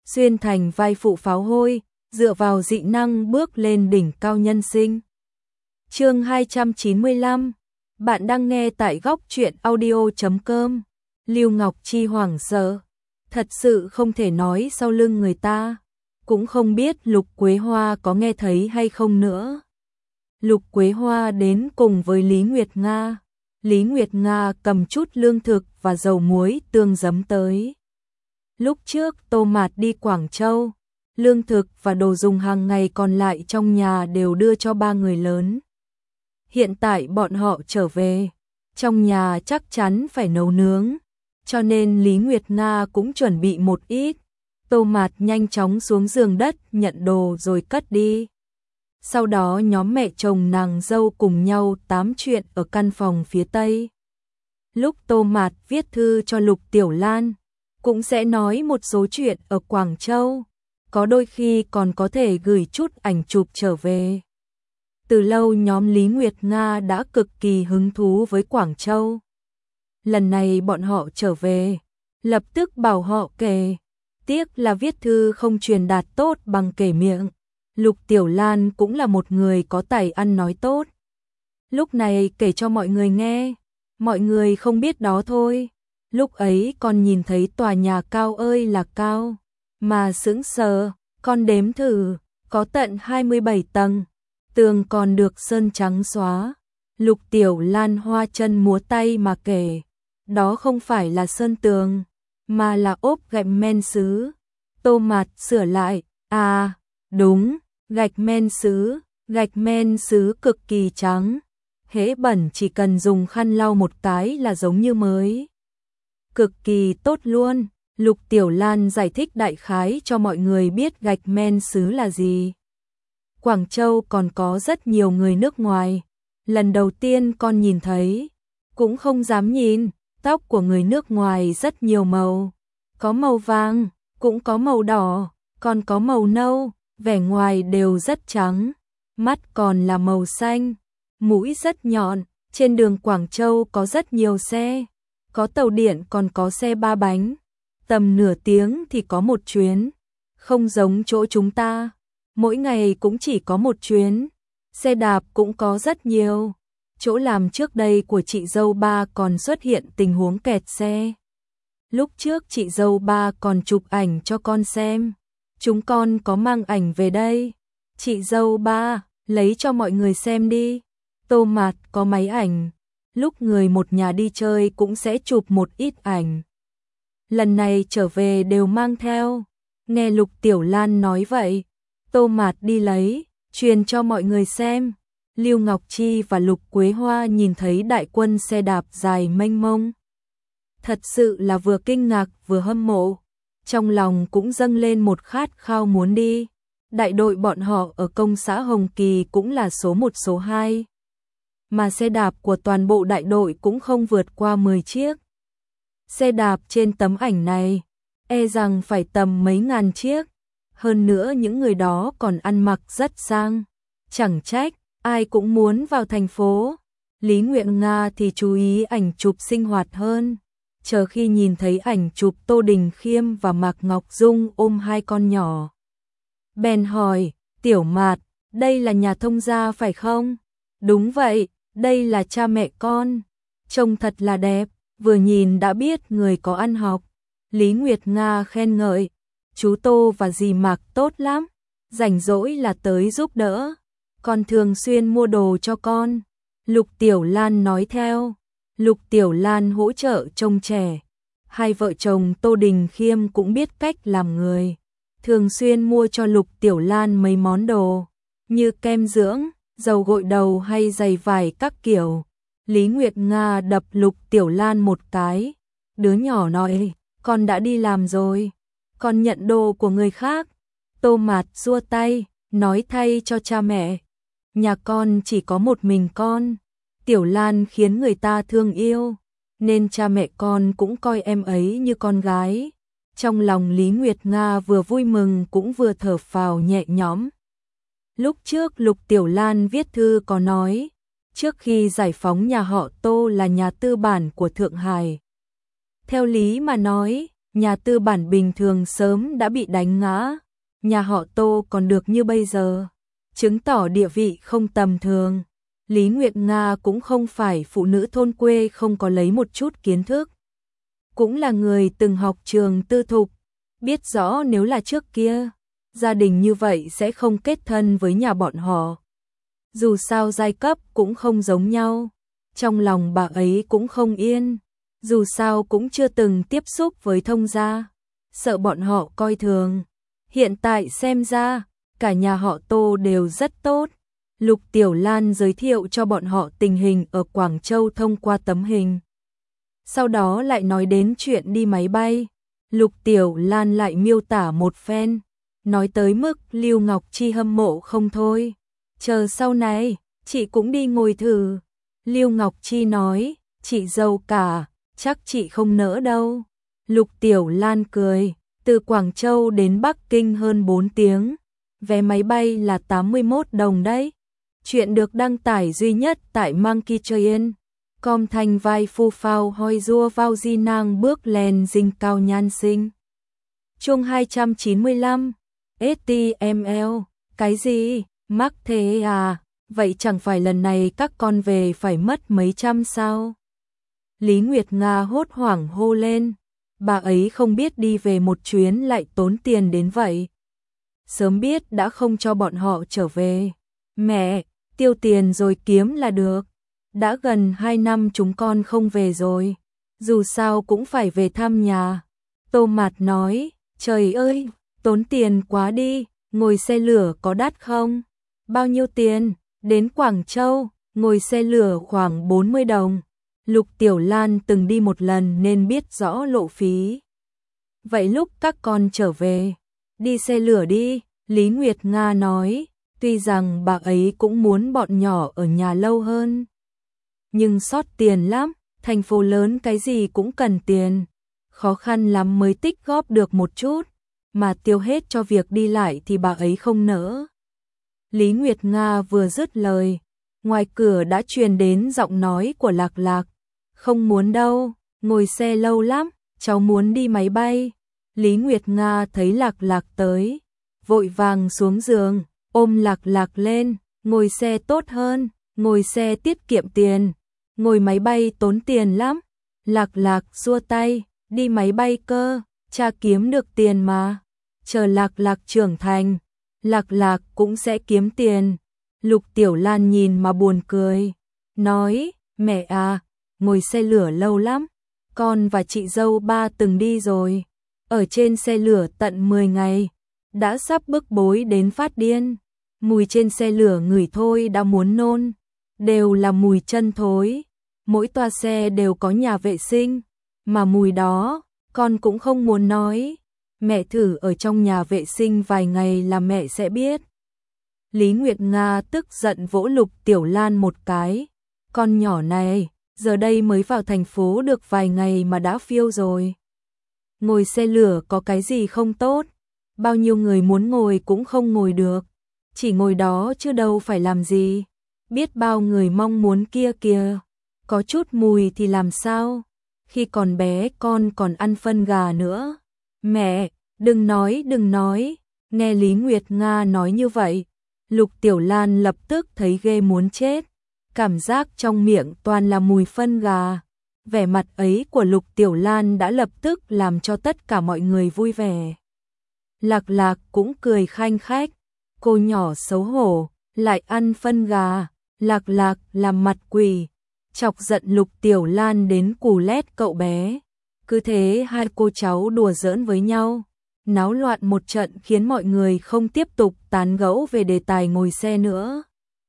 xuyên thành vai phụ pháo hôi, dựa vào dị năng bước lên đỉnh cao nhân sinh. Chương 295. Bạn đang nghe tại góc truyện audio.com. Lưu Ngọc Chi hoảng sợ, thật sự không thể nói sau lưng người ta, cũng không biết Lục Quế Hoa có nghe thấy hay không nữa. Lục Quế Hoa đến cùng với Lý Nguyệt Nga. Lý Nguyệt Nga cầm chút lương thực và dầu muối tương giấm tới. Lúc trước Tô Mạt đi Quảng Châu, lương thực và đồ dùng hàng ngày còn lại trong nhà đều đưa cho ba người lớn. Hiện tại bọn họ trở về, trong nhà chắc chắn phải nấu nướng, cho nên Lý Nguyệt Nga cũng chuẩn bị một ít. Tô Mạt nhanh chóng xuống giường đất nhận đồ rồi cất đi. Sau đó nhóm mẹ chồng nàng dâu cùng nhau tám chuyện ở căn phòng phía Tây. Lúc Tô Mạt viết thư cho Lục Tiểu Lan, cũng sẽ nói một số chuyện ở Quảng Châu, có đôi khi còn có thể gửi chút ảnh chụp trở về. Từ lâu nhóm Lý Nguyệt Nga đã cực kỳ hứng thú với Quảng Châu. Lần này bọn họ trở về, lập tức bảo họ kể. Tiếc là viết thư không truyền đạt tốt bằng kể miệng. Lục Tiểu Lan cũng là một người có tài ăn nói tốt. Lúc này kể cho mọi người nghe, mọi người không biết đó thôi. Lúc ấy con nhìn thấy tòa nhà cao ơi là cao, mà sững sờ, con đếm thử, có tận 27 tầng, tường còn được sơn trắng xóa. Lục Tiểu Lan hoa chân múa tay mà kể, đó không phải là sơn tường, mà là ốp gạch men sứ. Tô Mạt sửa lại, à, đúng, gạch men sứ cực kỳ trắng, hễ bẩn chỉ cần dùng khăn lau một cái là giống như mới. Cực kỳ tốt luôn. Lục Tiểu Lan giải thích đại khái cho mọi người biết gạch men sứ là gì. Quảng Châu còn có rất nhiều người nước ngoài, lần đầu tiên con nhìn thấy, cũng không dám nhìn. Tóc của người nước ngoài rất nhiều màu, có màu vàng, cũng có màu đỏ, còn có màu nâu, vẻ ngoài đều rất trắng, mắt còn là màu xanh, mũi rất nhọn. Trên đường Quảng Châu có rất nhiều xe, có tàu điện còn có xe ba bánh, tầm nửa tiếng thì có một chuyến, không giống chỗ chúng ta, mỗi ngày cũng chỉ có một chuyến. Xe đạp cũng có rất nhiều. Chỗ làm trước đây của chị dâu ba còn xuất hiện tình huống kẹt xe. Lúc trước chị dâu ba còn chụp ảnh cho con xem. Chúng con có mang ảnh về đây. Chị dâu ba, lấy cho mọi người xem đi. Tô Mạt có máy ảnh. Lúc người một nhà đi chơi cũng sẽ chụp một ít ảnh. Lần này trở về đều mang theo. Nghe Lục Tiểu Lan nói vậy, Tô Mạt đi lấy, truyền cho mọi người xem. Lưu Ngọc Chi và Lục Quế Hoa nhìn thấy đại quân xe đạp dài mênh mông. Thật sự là vừa kinh ngạc vừa hâm mộ. Trong lòng cũng dâng lên một khát khao muốn đi. Đại đội bọn họ ở công xã Hồng Kỳ cũng là số 1 số 2. Mà xe đạp của toàn bộ đại đội cũng không vượt qua 10 chiếc. Xe đạp trên tấm ảnh này, e rằng phải tầm mấy ngàn chiếc. Hơn nữa những người đó còn ăn mặc rất sang. Chẳng trách ai cũng muốn vào thành phố. Lý Nguyệt Nga thì chú ý ảnh chụp sinh hoạt hơn. Chờ khi nhìn thấy ảnh chụp Tô Đình Khiêm và Mạc Ngọc Dung ôm hai con nhỏ, bèn hỏi, Tiểu Mạt, đây là nhà thông gia phải không? Đúng vậy, đây là cha mẹ con. Trông thật là đẹp, vừa nhìn đã biết người có ăn học. Lý Nguyệt Nga khen ngợi, chú Tô và dì Mạc tốt lắm, rảnh rỗi là tới giúp đỡ. Con thường xuyên mua đồ cho con. Lục Tiểu Lan nói theo. Lục Tiểu Lan hỗ trợ trông trẻ. Hai vợ chồng Tô Đình Khiêm cũng biết cách làm người. Thường xuyên mua cho Lục Tiểu Lan mấy món đồ, như kem dưỡng, dầu gội đầu hay giày vải các kiểu. Lý Nguyệt Nga đập Lục Tiểu Lan một cái. Đứa nhỏ nói, con đã đi làm rồi, con nhận đồ của người khác. Tô Mạt xua tay, nói thay cho cha mẹ. Nhà con chỉ có một mình con. Tiểu Lan khiến người ta thương yêu, nên cha mẹ con cũng coi em ấy như con gái. Trong lòng Lý Nguyệt Nga vừa vui mừng cũng vừa thở phào nhẹ nhõm. Lúc trước Lục Tiểu Lan viết thư có nói, trước khi giải phóng nhà họ Tô là nhà tư bản của Thượng Hải. Theo lý mà nói, nhà tư bản bình thường sớm đã bị đánh ngã, nhà họ Tô còn được như bây giờ, chứng tỏ địa vị không tầm thường. Lý Nguyệt Nga cũng không phải phụ nữ thôn quê không có lấy một chút kiến thức. Cũng là người từng học trường tư thục, biết rõ nếu là trước kia, gia đình như vậy sẽ không kết thân với nhà bọn họ. Dù sao giai cấp cũng không giống nhau, trong lòng bà ấy cũng không yên, dù sao cũng chưa từng tiếp xúc với thông gia, sợ bọn họ coi thường. Hiện tại xem ra, cả nhà họ Tô đều rất tốt. Lục Tiểu Lan giới thiệu cho bọn họ tình hình ở Quảng Châu thông qua tấm hình. Sau đó lại nói đến chuyện đi máy bay. Lục Tiểu Lan lại miêu tả một phen, nói tới mức Lưu Ngọc Chi hâm mộ không thôi. Chờ sau này, chị cũng đi ngồi thử. Lưu Ngọc Chi nói, chị giàu cả, chắc chị không nỡ đâu. Lục Tiểu Lan cười, từ Quảng Châu đến Bắc Kinh hơn 4 tiếng, vé máy bay là 81 đồng đấy. Chuyện được đăng tải duy nhất tại Monkey Train. Com thành vai phu phao hoi rua vào di nàng bước lên dinh cao nhan sinh. Chương 295 STML. Cái gì? Mắc thế à? Vậy chẳng phải lần này các con về phải mất mấy trăm sao? Lý Nguyệt Nga hốt hoảng hô lên. Bà ấy không biết đi về một chuyến lại tốn tiền đến vậy. Sớm biết đã không cho bọn họ trở về. Mẹ, tiêu tiền rồi kiếm là được. Đã gần 2 năm chúng con không về rồi. Dù sao cũng phải về thăm nhà. Tô Mạt nói, trời ơi, tốn tiền quá đi, ngồi xe lửa có đắt không? Bao nhiêu tiền? Đến Quảng Châu, ngồi xe lửa khoảng 40 đồng. Lục Tiểu Lan từng đi một lần nên biết rõ lộ phí. Vậy lúc các con trở về, đi xe lửa đi, Lý Nguyệt Nga nói, tuy rằng bà ấy cũng muốn bọn nhỏ ở nhà lâu hơn. Nhưng sót tiền lắm, thành phố lớn cái gì cũng cần tiền, khó khăn lắm mới tích góp được một chút, mà tiêu hết cho việc đi lại thì bà ấy không nỡ. Lý Nguyệt Nga vừa dứt lời, ngoài cửa đã truyền đến giọng nói của Lạc Lạc. Không muốn đâu, ngồi xe lâu lắm, cháu muốn đi máy bay. Lý Nguyệt Nga thấy Lạc Lạc tới, vội vàng xuống giường, ôm Lạc Lạc lên, ngồi xe tốt hơn, ngồi xe tiết kiệm tiền, ngồi máy bay tốn tiền lắm. Lạc Lạc xua tay, đi máy bay cơ, cha kiếm được tiền mà. Chờ Lạc Lạc trưởng thành, Lạc Lạc cũng sẽ kiếm tiền. Lục Tiểu Lan nhìn mà buồn cười, nói, mẹ à, ngồi xe lửa lâu lắm, con và chị dâu ba từng đi rồi, ở trên xe lửa tận 10 ngày, đã sắp bức bối đến phát điên, mùi trên xe lửa ngửi thôi đã muốn nôn, đều là mùi chân thối, mỗi toa xe đều có nhà vệ sinh, mà mùi đó, con cũng không muốn nói, mẹ thử ở trong nhà vệ sinh vài ngày là mẹ sẽ biết. Lý Nguyệt Nga tức giận vỗ Lục Tiểu Lan một cái, con nhỏ này, giờ đây mới vào thành phố được vài ngày mà đã phiêu rồi. Ngồi xe lửa có cái gì không tốt, bao nhiêu người muốn ngồi cũng không ngồi được, chỉ ngồi đó chứ đâu phải làm gì, biết bao người mong muốn kia kìa, có chút mùi thì làm sao, khi còn bé con còn ăn phân gà nữa. Mẹ, đừng nói, nghe Lý Nguyệt Nga nói như vậy, Lục Tiểu Lan lập tức thấy ghê muốn chết, cảm giác trong miệng toàn là mùi phân gà. Vẻ mặt ấy của Lục Tiểu Lan đã lập tức làm cho tất cả mọi người vui vẻ. Lạc Lạc cũng cười khanh khách, cô nhỏ xấu hổ, lại ăn phân gà. Lạc Lạc làm mặt quỷ, chọc giận Lục Tiểu Lan đến cù lét cậu bé. Cứ thế hai cô cháu đùa giỡn với nhau, náo loạn một trận khiến mọi người không tiếp tục tán gẫu về đề tài ngồi xe nữa.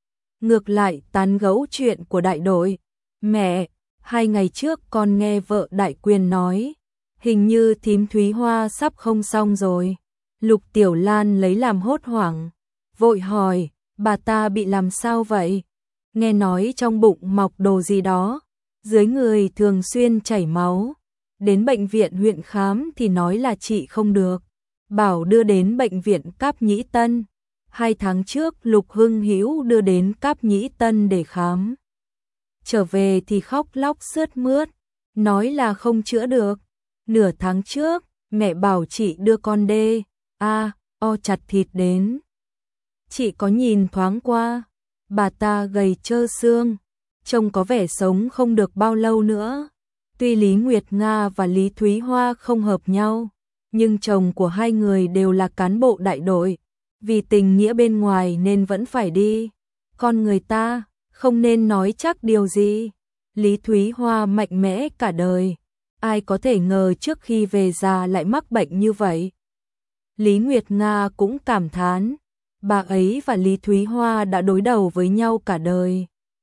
Ngược lại tán gẫu chuyện của đại đội. Mẹ, 2 ngày trước con nghe vợ Đại Quyền nói, hình như thím Thúy Hoa sắp không xong rồi. Lục Tiểu Lan lấy làm hốt hoảng, vội hỏi, bà ta bị làm sao vậy? Nghe nói trong bụng mọc đồ gì đó, dưới người thường xuyên chảy máu. Đến bệnh viện huyện khám thì nói là trị không được, bảo đưa đến bệnh viện Cáp Nhĩ Tân. 2 tháng trước Lục Hưng Hữu đưa đến Cáp Nhĩ Tân để khám. Trở về thì khóc lóc sướt mướt, nói là không chữa được. Nửa tháng trước, Mẹ bảo chị đưa con chặt thịt đến. Chị có nhìn thoáng qua, bà ta gầy trơ xương, trông có vẻ sống không được bao lâu nữa. Tuy Lý Nguyệt Nga và Lý Thúy Hoa không hợp nhau, nhưng chồng của hai người đều là cán bộ đại đội, vì tình nghĩa bên ngoài nên vẫn phải đi. Con người ta không nên nói chắc điều gì. Lý Thúy Hoa mạnh mẽ cả đời, ai có thể ngờ trước khi về già lại mắc bệnh như vậy. Lý Nguyệt Nga cũng cảm thán, bà ấy và Lý Thúy Hoa đã đối đầu với nhau cả đời.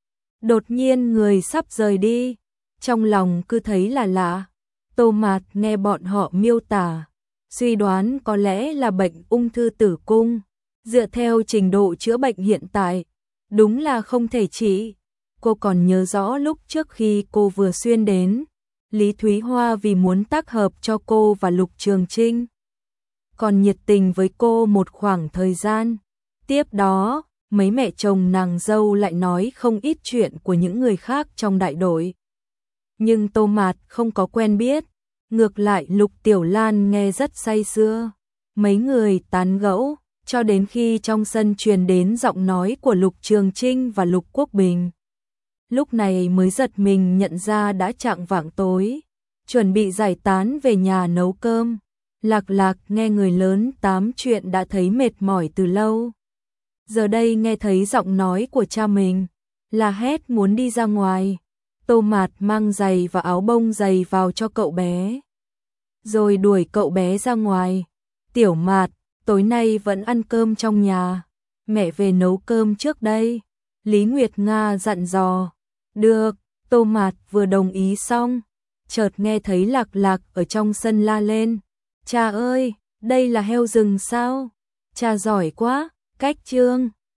Đột nhiên người sắp rời đi, trong lòng cứ thấy là lạ. Tô Mạt nghe bọn họ miêu tả, suy đoán có lẽ là bệnh ung thư tử cung. Dựa theo trình độ chữa bệnh hiện tại, đúng là không thể trị. Cô còn nhớ rõ lúc trước khi cô vừa xuyên đến, Lý Thúy Hoa vì muốn tác hợp cho cô và Lục Trường Trinh, còn nhiệt tình với cô một khoảng thời gian. Tiếp đó, mấy mẹ chồng nàng dâu lại nói không ít chuyện của những người khác trong đại đội. Nhưng Tô Mạt không có quen biết, ngược lại Lục Tiểu Lan nghe rất say sưa. Mấy người tán gẫu, cho đến khi trong sân truyền đến giọng nói của Lục Trường Trinh và Lục Quốc Bình. Lúc này mới giật mình nhận ra đã chạng vạng tối, chuẩn bị giải tán về nhà nấu cơm. Lạc Lạc nghe người lớn tám chuyện đã thấy mệt mỏi từ lâu. Giờ đây nghe thấy giọng nói của cha mình, là hét muốn đi ra ngoài. Tô Mạt mang giày và áo bông giày vào cho cậu bé, rồi đuổi cậu bé ra ngoài. Tiểu Mạt, tối nay vẫn ăn cơm trong nhà, mẹ về nấu cơm trước đây. Lý Nguyệt Nga dặn dò. Được, Tô Mạt vừa đồng ý xong, chợt nghe thấy Lạc Lạc ở trong sân la lên. Cha ơi, đây là heo rừng sao? Cha giỏi quá, cách trương.